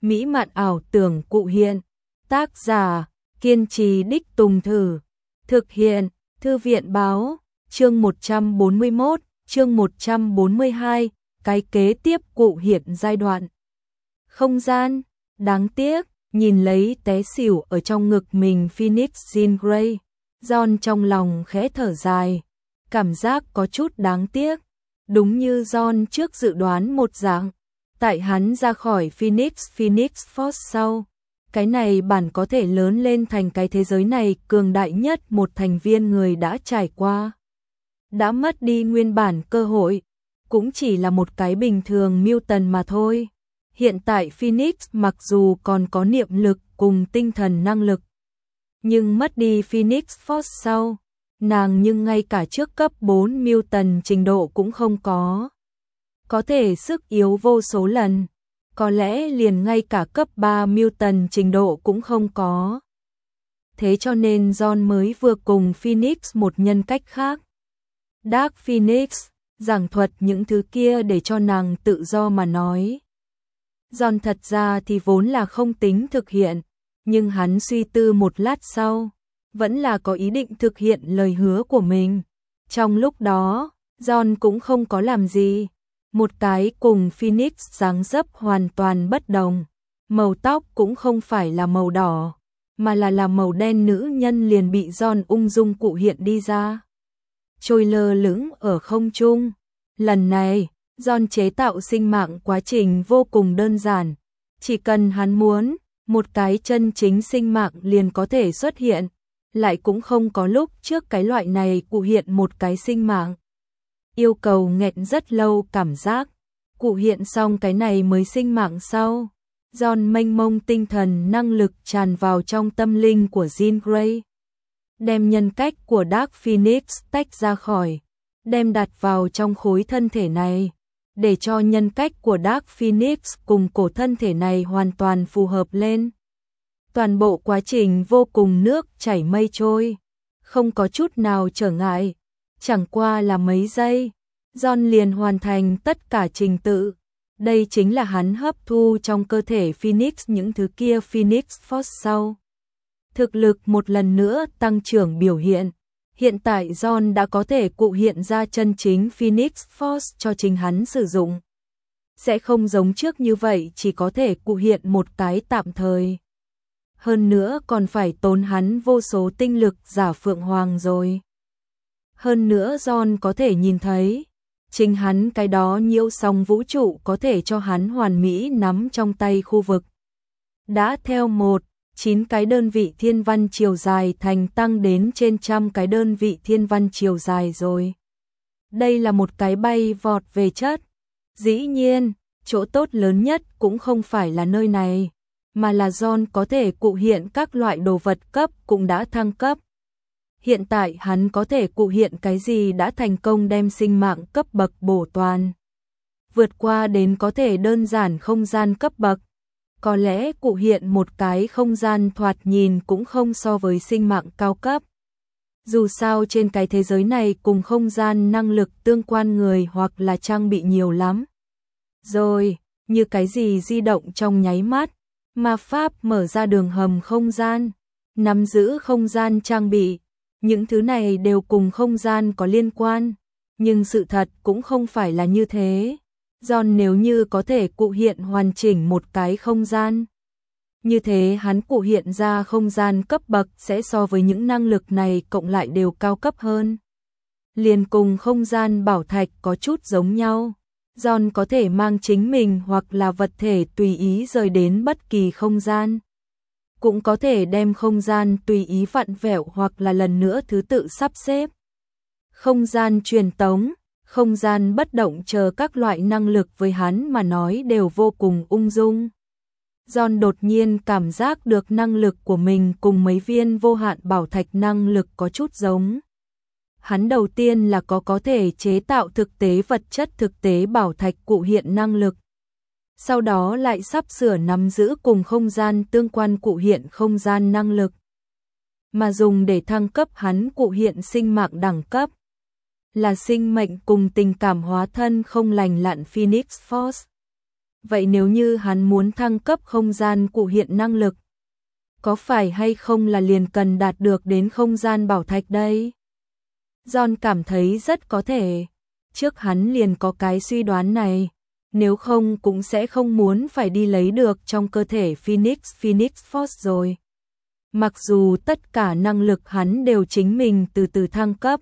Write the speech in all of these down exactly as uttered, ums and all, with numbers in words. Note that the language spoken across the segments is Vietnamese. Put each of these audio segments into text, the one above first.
mỹ mạn ảo tưởng cụ hiện. Tác giả, kiên trì đích tùng thử. Thực hiện, Thư viện báo, chương một trăm bốn mươi mốt, chương một trăm bốn mươi hai, cái kế tiếp cụ hiện giai đoạn. Không gian, đáng tiếc, nhìn lấy té xỉu ở trong ngực mình Phoenix Jean Grey, John trong lòng khẽ thở dài, cảm giác có chút đáng tiếc. Đúng như John trước dự đoán một dạng, tại hắn ra khỏi Phoenix Phoenix Force sau, cái này bản có thể lớn lên thành cái thế giới này cường đại nhất một thành viên người đã trải qua. Đã mất đi nguyên bản cơ hội, cũng chỉ là một cái bình thường mutant mà thôi. Hiện tại Phoenix mặc dù còn có niệm lực cùng tinh thần năng lực, nhưng mất đi Phoenix Force sau, nàng nhưng ngay cả trước cấp bốn mutant trình độ cũng không có. Có thể sức yếu vô số lần, có lẽ liền ngay cả cấp ba mutant trình độ cũng không có. Thế cho nên John mới vừa cùng Phoenix một nhân cách khác, Dark Phoenix, giảng thuật những thứ kia để cho nàng tự do mà nói. John thật ra thì vốn là không tính thực hiện, nhưng hắn suy tư một lát sau, vẫn là có ý định thực hiện lời hứa của mình. Trong lúc đó, John cũng không có làm gì. Một cái cùng Phoenix dáng dấp hoàn toàn bất đồng. Màu tóc cũng không phải là màu đỏ, mà là là màu đen, nữ nhân liền bị John ung dung cụ hiện đi ra. Trôi lơ lửng ở không trung. Lần này, John chế tạo sinh mạng quá trình vô cùng đơn giản. Chỉ cần hắn muốn, một cái chân chính sinh mạng liền có thể xuất hiện. Lại cũng không có lúc trước cái loại này cụ hiện một cái sinh mạng. Yêu cầu nghẹn rất lâu cảm giác. Cụ hiện xong cái này mới sinh mạng sau. John mênh mông tinh thần năng lực tràn vào trong tâm linh của Jean Grey. Đem nhân cách của Dark Phoenix tách ra khỏi. Đem đặt vào trong khối thân thể này. Để cho nhân cách của Dark Phoenix cùng cổ thân thể này hoàn toàn phù hợp lên. Toàn bộ quá trình vô cùng nước chảy mây trôi. Không có chút nào trở ngại. Chẳng qua là mấy giây, John liền hoàn thành tất cả trình tự. Đây chính là hắn hấp thu trong cơ thể Phoenix những thứ kia Phoenix Force sau. Thực lực một lần nữa tăng trưởng biểu hiện. Hiện tại John đã có thể cụ hiện ra chân chính Phoenix Force cho chính hắn sử dụng. Sẽ không giống trước như vậy chỉ có thể cụ hiện một cái tạm thời. Hơn nữa còn phải tốn hắn vô số tinh lực giả phượng hoàng rồi. Hơn nữa John có thể nhìn thấy, chính hắn cái đó nhiễu song vũ trụ có thể cho hắn hoàn mỹ nắm trong tay khu vực. Đã theo một, chín cái đơn vị thiên văn chiều dài thành tăng đến trên trăm cái đơn vị thiên văn chiều dài rồi. Đây là một cái bay vọt về chất. Dĩ nhiên, chỗ tốt lớn nhất cũng không phải là nơi này, mà là John có thể cụ hiện các loại đồ vật cấp cũng đã thăng cấp. Hiện tại hắn có thể cụ hiện cái gì đã thành công đem sinh mạng cấp bậc bổ toàn. Vượt qua đến có thể đơn giản không gian cấp bậc. Có lẽ cụ hiện một cái không gian thoạt nhìn cũng không so với sinh mạng cao cấp. Dù sao trên cái thế giới này cùng không gian năng lực tương quan người hoặc là trang bị nhiều lắm. Rồi, như cái gì di động trong nháy mắt, ma pháp mở ra đường hầm không gian, nắm giữ không gian trang bị. Những thứ này đều cùng không gian có liên quan, nhưng sự thật cũng không phải là như thế. John nếu như có thể cụ hiện hoàn chỉnh một cái không gian, như thế hắn cụ hiện ra không gian cấp bậc sẽ so với những năng lực này cộng lại đều cao cấp hơn. Liền cùng không gian bảo thạch có chút giống nhau. John có thể mang chính mình hoặc là vật thể tùy ý rời đến bất kỳ không gian. Cũng có thể đem không gian tùy ý vặn vẹo hoặc là lần nữa thứ tự sắp xếp. Không gian truyền tống, không gian bất động chờ các loại năng lực với hắn mà nói đều vô cùng ung dung. John đột nhiên cảm giác được năng lực của mình cùng mấy viên vô hạn bảo thạch năng lực có chút giống. Hắn đầu tiên là có có thể chế tạo thực tế vật chất thực tế bảo thạch cụ hiện năng lực. Sau đó lại sắp sửa nắm giữ cùng không gian tương quan cụ hiện không gian năng lực. Mà dùng để thăng cấp hắn cụ hiện sinh mạng đẳng cấp. Là sinh mệnh cùng tình cảm hóa thân không lành lặn Phoenix Force. vậy nếu như hắn muốn thăng cấp không gian cụ hiện năng lực, có phải hay không là liền cần đạt được đến không gian bảo thạch đây? John cảm thấy rất có thể, trước hắn liền có cái suy đoán này, nếu không cũng sẽ không muốn phải đi lấy được trong cơ thể Phoenix Phoenix Force rồi. Mặc dù tất cả năng lực hắn đều chính mình từ từ thăng cấp,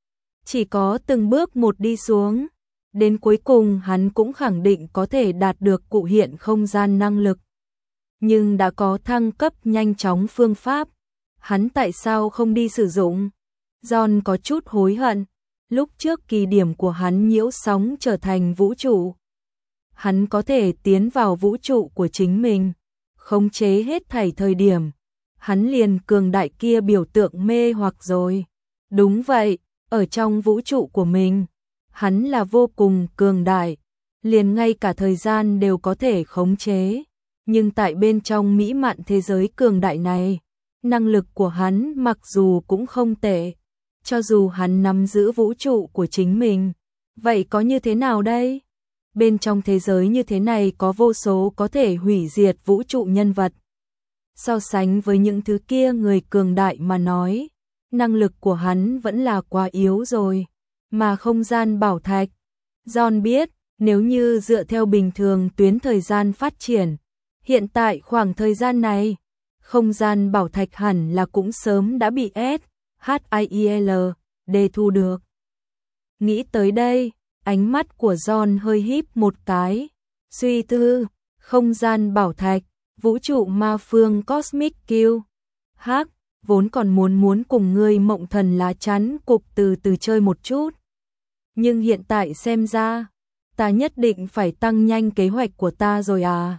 chỉ có từng bước một đi xuống, đến cuối cùng hắn cũng khẳng định có thể đạt được cụ hiện không gian năng lực. Nhưng đã có thăng cấp nhanh chóng phương pháp, hắn tại sao không đi sử dụng? John có chút hối hận, lúc trước kỳ điểm của hắn nhiễu sóng trở thành vũ trụ. Hắn có thể tiến vào vũ trụ của chính mình, khống chế hết thảy thời điểm. Hắn liền cường đại kia biểu tượng mê hoặc rồi. Đúng vậy, ở trong vũ trụ của mình, hắn là vô cùng cường đại, liền ngay cả thời gian đều có thể khống chế. Nhưng tại bên trong mỹ mạn thế giới cường đại này, năng lực của hắn mặc dù cũng không tệ, cho dù hắn nắm giữ vũ trụ của chính mình, vậy có như thế nào đây? Bên trong thế giới như thế này có vô số có thể hủy diệt vũ trụ nhân vật. So sánh với những thứ kia người cường đại mà nói, năng lực của hắn vẫn là quá yếu rồi. Mà không gian bảo thạch, John biết, nếu như dựa theo bình thường tuyến thời gian phát triển, hiện tại khoảng thời gian này, không gian bảo thạch hẳn là cũng sớm đã bị S H I E L D thu được. Nghĩ tới đây, ánh mắt của John hơi híp một cái, suy tư, không gian bảo thạch, vũ trụ ma phương Cosmic Q. Hắc, vốn còn muốn muốn cùng ngươi mộng thần lá chắn cục từ từ chơi một chút. Nhưng hiện tại xem ra, ta nhất định phải tăng nhanh kế hoạch của ta rồi à.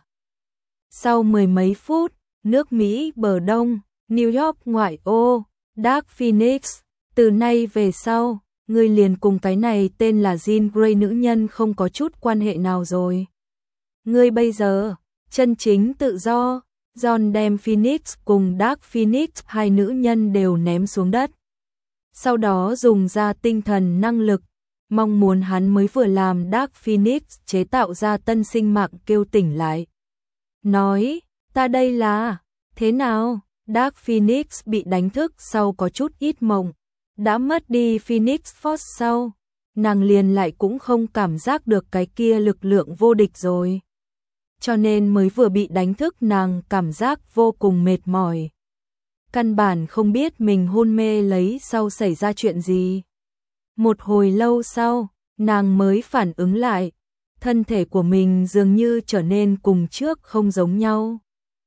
Sau mười mấy phút, nước Mỹ bờ đông, New York ngoại ô, Dark Phoenix, từ nay về sau, ngươi liền cùng cái này tên là Jean Grey nữ nhân không có chút quan hệ nào rồi. Ngươi bây giờ, chân chính tự do. John đem Phoenix cùng Dark Phoenix hai nữ nhân đều ném xuống đất. Sau đó dùng ra tinh thần năng lực, mong muốn hắn mới vừa làm Dark Phoenix chế tạo ra tân sinh mạng kêu tỉnh lại. Nói, ta đây là, thế nào? Dark Phoenix bị đánh thức sau có chút ít mộng, đã mất đi Phoenix Force sau, nàng liền lại cũng không cảm giác được cái kia lực lượng vô địch rồi. Cho nên mới vừa bị đánh thức nàng cảm giác vô cùng mệt mỏi. Căn bản không biết mình hôn mê lấy sau xảy ra chuyện gì. Một hồi lâu sau, nàng mới phản ứng lại, thân thể của mình dường như trở nên cùng trước không giống nhau.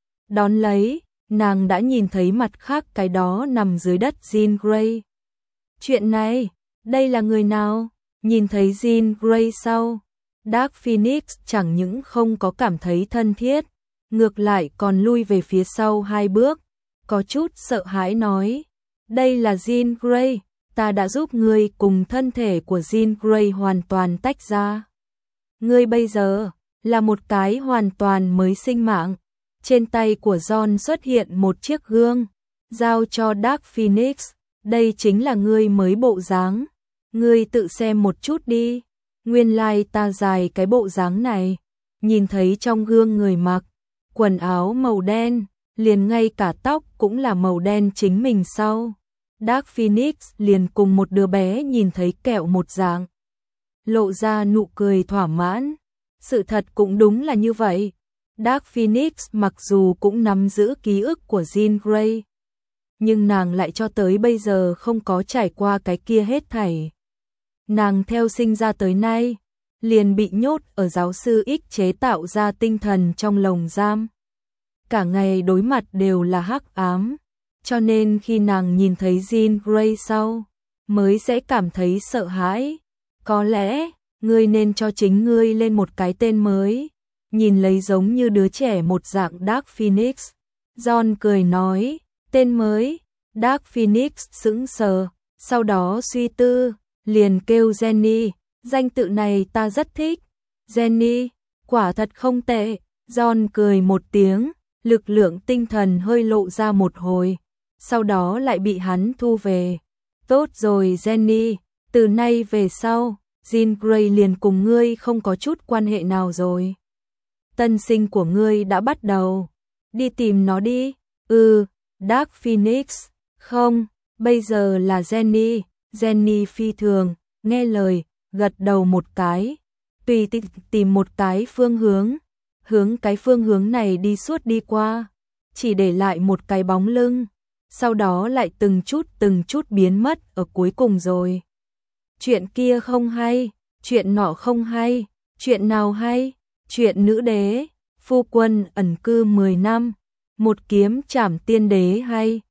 Đón lấy, nàng đã nhìn thấy mặt khác cái đó nằm dưới đất Jean Grey. Chuyện này, đây là người nào? Nhìn thấy Jean Grey sau, Dark Phoenix chẳng những không có cảm thấy thân thiết, ngược lại còn lui về phía sau hai bước, có chút sợ hãi nói, đây là Jean Grey, ta đã giúp ngươi cùng thân thể của Jean Grey hoàn toàn tách ra. Ngươi bây giờ là một cái hoàn toàn mới sinh mạng. Trên tay của John xuất hiện một chiếc gương, giao cho Dark Phoenix, đây chính là ngươi mới bộ dáng, ngươi tự xem một chút đi. Nguyên lai like ta dài cái bộ dáng này, nhìn thấy trong gương người mặc quần áo màu đen, liền ngay cả tóc cũng là màu đen chính mình sau. Dark Phoenix liền cùng một đứa bé nhìn thấy kẹo một dạng, lộ ra nụ cười thỏa mãn. Sự thật cũng đúng là như vậy. Dark Phoenix mặc dù cũng nắm giữ ký ức của Jean Grey, nhưng nàng lại cho tới bây giờ không có trải qua cái kia hết thảy. Nàng theo sinh ra tới nay, liền bị nhốt ở giáo sư X chế tạo ra tinh thần trong lồng giam. Cả ngày đối mặt đều là hắc ám, cho nên khi nàng nhìn thấy Jean Grey sau, mới sẽ cảm thấy sợ hãi. Có lẽ, ngươi nên cho chính ngươi lên một cái tên mới. Nhìn lấy giống như đứa trẻ một dạng Dark Phoenix, John cười nói, tên mới. Dark Phoenix sững sờ, sau đó suy tư, liền kêu Jenny, danh tự này ta rất thích. Jenny, quả thật không tệ. John cười một tiếng, lực lượng tinh thần hơi lộ ra một hồi, sau đó lại bị hắn thu về. Tốt rồi Jenny, từ nay về sau, Jean Grey liền cùng ngươi không có chút quan hệ nào rồi. tân sinh của ngươi đã bắt đầu. Đi tìm nó đi. Ừ, Dark Phoenix. Không, bây giờ là Jenny. Jenny phi thường, nghe lời, gật đầu một cái. Tùy tìm một cái phương hướng. Hướng cái phương hướng này đi suốt đi qua. Chỉ để lại một cái bóng lưng. Sau đó lại từng chút từng chút biến mất ở cuối cùng rồi. Chuyện kia không hay, chuyện nọ không hay, chuyện nào hay, chuyện nữ đế, phu quân ẩn cư mười năm, một kiếm trảm tiên đế hay.